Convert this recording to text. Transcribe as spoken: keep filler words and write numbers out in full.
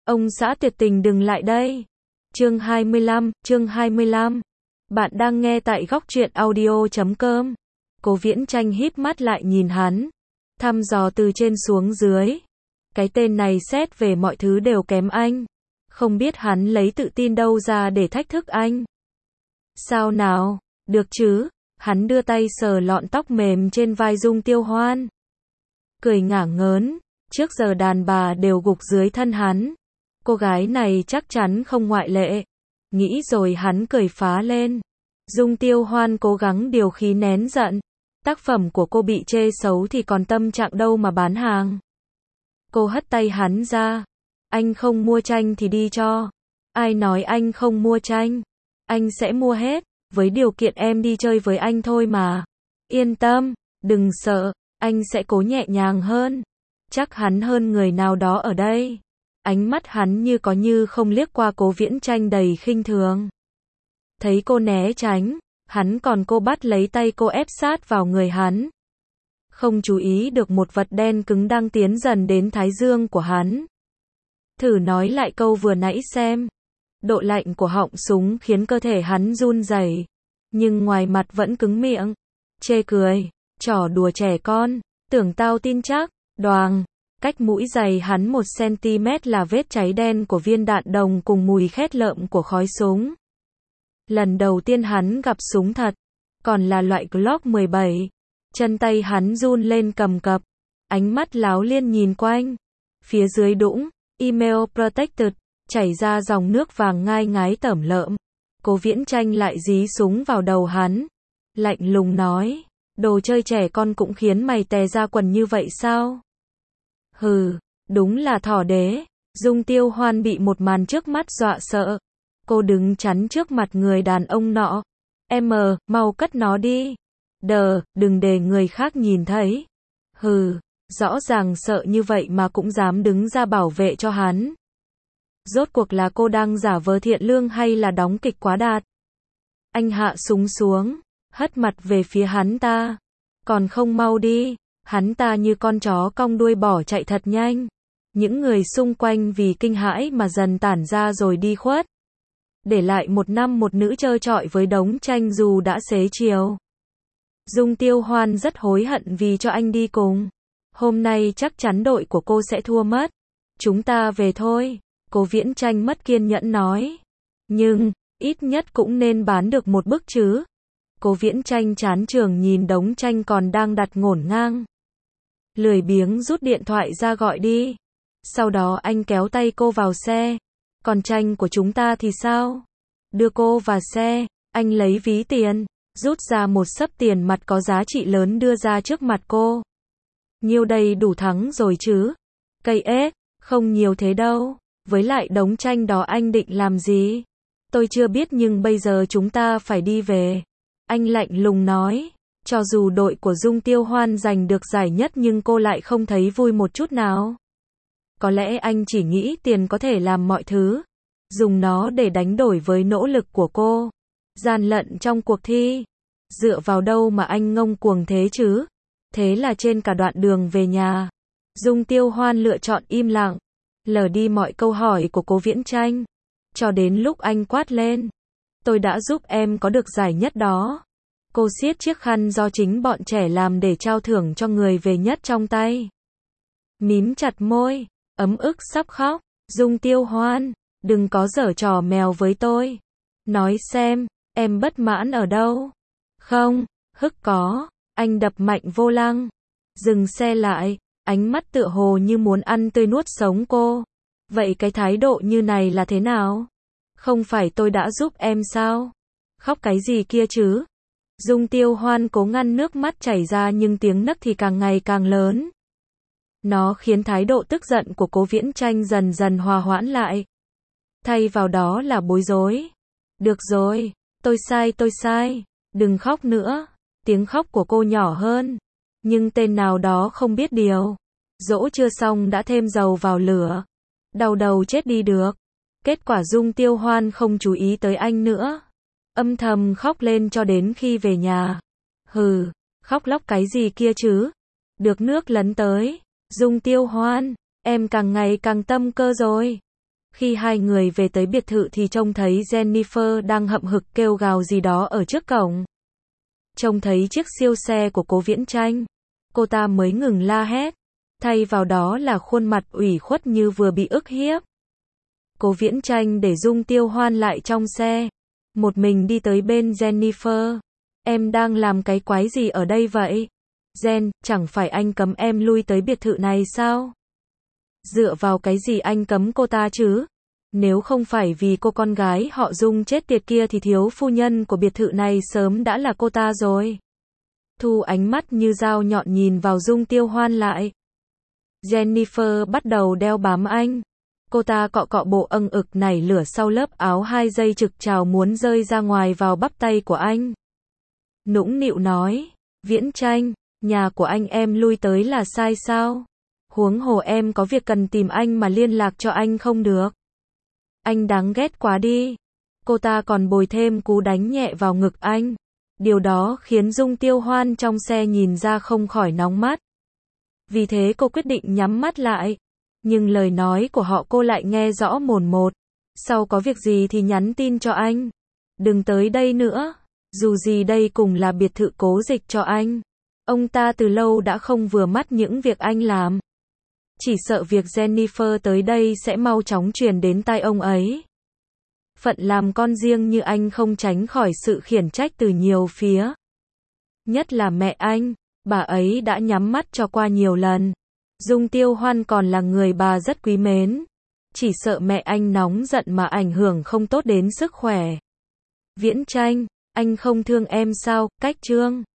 Ông xã tuyệt tình đừng lại đây. Chương hai mươi lăm, chương hai mươi lăm. Bạn đang nghe tại góc truyện audio chấm com. Cố Viễn Chanh híp mắt lại nhìn hắn, thăm dò từ trên xuống dưới. Cái tên này xét về mọi thứ đều kém anh. Không biết hắn lấy tự tin đâu ra để thách thức anh. Sao nào, được chứ? Hắn đưa tay sờ lọn tóc mềm trên vai Dung Tiêu Hoan. Cười ngả ngớn, trước giờ đàn bà đều gục dưới thân hắn. Cô gái này chắc chắn không ngoại lệ. Nghĩ rồi hắn cười phá lên. Dung Tiêu Hoan cố gắng điều khí nén giận. Tác phẩm của cô bị chê xấu thì còn tâm trạng đâu mà bán hàng. Cô hất tay hắn ra. Anh không mua tranh thì đi cho. Ai nói anh không mua tranh? Anh sẽ mua hết, với điều kiện em đi chơi với anh thôi mà. Yên tâm, đừng sợ, anh sẽ cố nhẹ nhàng hơn. Chắc hắn hơn người nào đó ở đây. Ánh mắt hắn như có như không liếc qua Cố Viễn Chanh đầy khinh thường. Thấy cô né tránh, hắn còn cô bắt lấy tay cô ép sát vào người hắn. Không chú ý được một vật đen cứng đang tiến dần đến thái dương của hắn. Thử nói lại câu vừa nãy xem. Độ lạnh của họng súng khiến cơ thể hắn run rẩy, nhưng ngoài mặt vẫn cứng miệng. Chê cười, trò đùa trẻ con, tưởng tao tin chắc. Đoàng, cách mũi giày hắn một xăng-ti-mét là vết cháy đen của viên đạn đồng cùng mùi khét lợm của khói súng. Lần đầu tiên hắn gặp súng thật, còn là loại Glock mười bảy. Chân tay hắn run lên cầm cập, ánh mắt láo liên nhìn quanh. Phía dưới đũng, email protected, chảy ra dòng nước vàng ngai ngái tởm lợm. Cố Viễn Chanh lại dí súng vào đầu hắn, lạnh lùng nói, đồ chơi trẻ con cũng khiến mày tè ra quần như vậy sao? Hừ, đúng là thỏ đế. Dung Tiêu Hoan bị một màn trước mắt dọa sợ. Cô đứng chắn trước mặt người đàn ông nọ. Em, mau cất nó đi. Đờ, đừng để người khác nhìn thấy. Hừ, rõ ràng sợ như vậy mà cũng dám đứng ra bảo vệ cho hắn. Rốt cuộc là cô đang giả vờ thiện lương hay là đóng kịch quá đạt? Anh hạ súng xuống, hất mặt về phía hắn ta. Còn không mau đi. Hắn ta như con chó cong đuôi bỏ chạy thật nhanh. Những người xung quanh vì kinh hãi mà dần tản ra rồi đi khuất. Để lại một nam một nữ trơ trọi với đống tranh dù đã xế chiều. Dung Tiêu Hoan rất hối hận vì cho anh đi cùng. Hôm nay chắc chắn đội của cô sẽ thua mất. Chúng ta về thôi. Cố Viễn Chanh mất kiên nhẫn nói. Nhưng, ít nhất cũng nên bán được một bức chứ. Cố Viễn Chanh chán chường nhìn đống tranh còn đang đặt ngổn ngang. Lười biếng rút điện thoại ra gọi đi. Sau đó anh kéo tay cô vào xe. Còn tranh của chúng ta thì sao? Đưa cô vào xe, anh lấy ví tiền, rút ra một xấp tiền mặt có giá trị lớn đưa ra trước mặt cô. Nhiêu đây đủ thắng rồi chứ? Cây ếch, không nhiều thế đâu. Với lại đống tranh đó anh định làm gì? Tôi chưa biết nhưng bây giờ chúng ta phải đi về. Anh lạnh lùng nói. Cho dù đội của Dung Tiêu Hoan giành được giải nhất nhưng cô lại không thấy vui một chút nào. Có lẽ anh chỉ nghĩ tiền có thể làm mọi thứ. Dùng nó để đánh đổi với nỗ lực của cô. Gian lận trong cuộc thi. Dựa vào đâu mà anh ngông cuồng thế chứ? Thế là trên cả đoạn đường về nhà, Dung Tiêu Hoan lựa chọn im lặng, lờ đi mọi câu hỏi của Cố Viễn Chanh. Cho đến lúc anh quát lên. Tôi đã giúp em có được giải nhất đó. Cô siết chiếc khăn do chính bọn trẻ làm để trao thưởng cho người về nhất trong tay. Mím chặt môi, ấm ức sắp khóc. Dung Tiêu Hoan, đừng có giở trò mèo với tôi. Nói xem, em bất mãn ở đâu? Không, hức có. Anh đập mạnh vô lăng. Dừng xe lại, ánh mắt tựa hồ như muốn ăn tươi nuốt sống cô. Vậy cái thái độ như này là thế nào? Không phải tôi đã giúp em sao? Khóc cái gì kia chứ? Dung Tiêu Hoan cố ngăn nước mắt chảy ra nhưng tiếng nấc thì càng ngày càng lớn. Nó khiến thái độ tức giận của Cố Viễn Chanh dần dần hòa hoãn lại. Thay vào đó là bối rối. Được rồi, tôi sai tôi sai, đừng khóc nữa. Tiếng khóc của cô nhỏ hơn. Nhưng tên nào đó không biết điều. Dỗ chưa xong đã thêm dầu vào lửa. Đau đầu chết đi được. Kết quả Dung Tiêu Hoan không chú ý tới anh nữa. Âm thầm khóc lên cho đến khi về nhà. Hừ, khóc lóc cái gì kia chứ? Được nước lấn tới. Dung Tiêu Hoan, em càng ngày càng tâm cơ rồi. Khi hai người về tới biệt thự thì trông thấy Jennifer đang hậm hực kêu gào gì đó ở trước cổng. Trông thấy chiếc siêu xe của Cố Viễn Chanh, cô ta mới ngừng la hét, thay vào đó là khuôn mặt ủy khuất như vừa bị ức hiếp. Cố Viễn Chanh để Dung Tiêu Hoan lại trong xe, một mình đi tới bên Jennifer. Em đang làm cái quái gì ở đây vậy? Jen, chẳng phải anh cấm em lui tới biệt thự này sao? Dựa vào cái gì anh cấm cô ta chứ? Nếu không phải vì cô con gái họ Dung chết tiệt kia thì thiếu phu nhân của biệt thự này sớm đã là cô ta rồi. Thu ánh mắt như dao nhọn nhìn vào Dung Tiêu Hoan lại. Jennifer bắt đầu đeo bám anh. Cô ta cọ cọ bộ âng ực nảy lửa sau lớp áo hai dây trực trào muốn rơi ra ngoài vào bắp tay của anh. Nũng nịu nói, Viễn Chanh, nhà của anh em lui tới là sai sao? Huống hồ em có việc cần tìm anh mà liên lạc cho anh không được. Anh đáng ghét quá đi. Cô ta còn bồi thêm cú đánh nhẹ vào ngực anh. Điều đó khiến Dung Tiêu Hoan trong xe nhìn ra không khỏi nóng mắt. Vì thế cô quyết định nhắm mắt lại. Nhưng lời nói của họ cô lại nghe rõ mồn một. Sau có việc gì thì nhắn tin cho anh. Đừng tới đây nữa. Dù gì đây cũng là biệt thự Cố Dịch cho anh. Ông ta từ lâu đã không vừa mắt những việc anh làm. Chỉ sợ việc Jennifer tới đây sẽ mau chóng truyền đến tai ông ấy. Phận làm con riêng như anh không tránh khỏi sự khiển trách từ nhiều phía. Nhất là mẹ anh, bà ấy đã nhắm mắt cho qua nhiều lần. Dung Tiêu Hoan còn là người bà rất quý mến. Chỉ sợ mẹ anh nóng giận mà ảnh hưởng không tốt đến sức khỏe. Viễn Chanh, anh không thương em sao? Cách Trương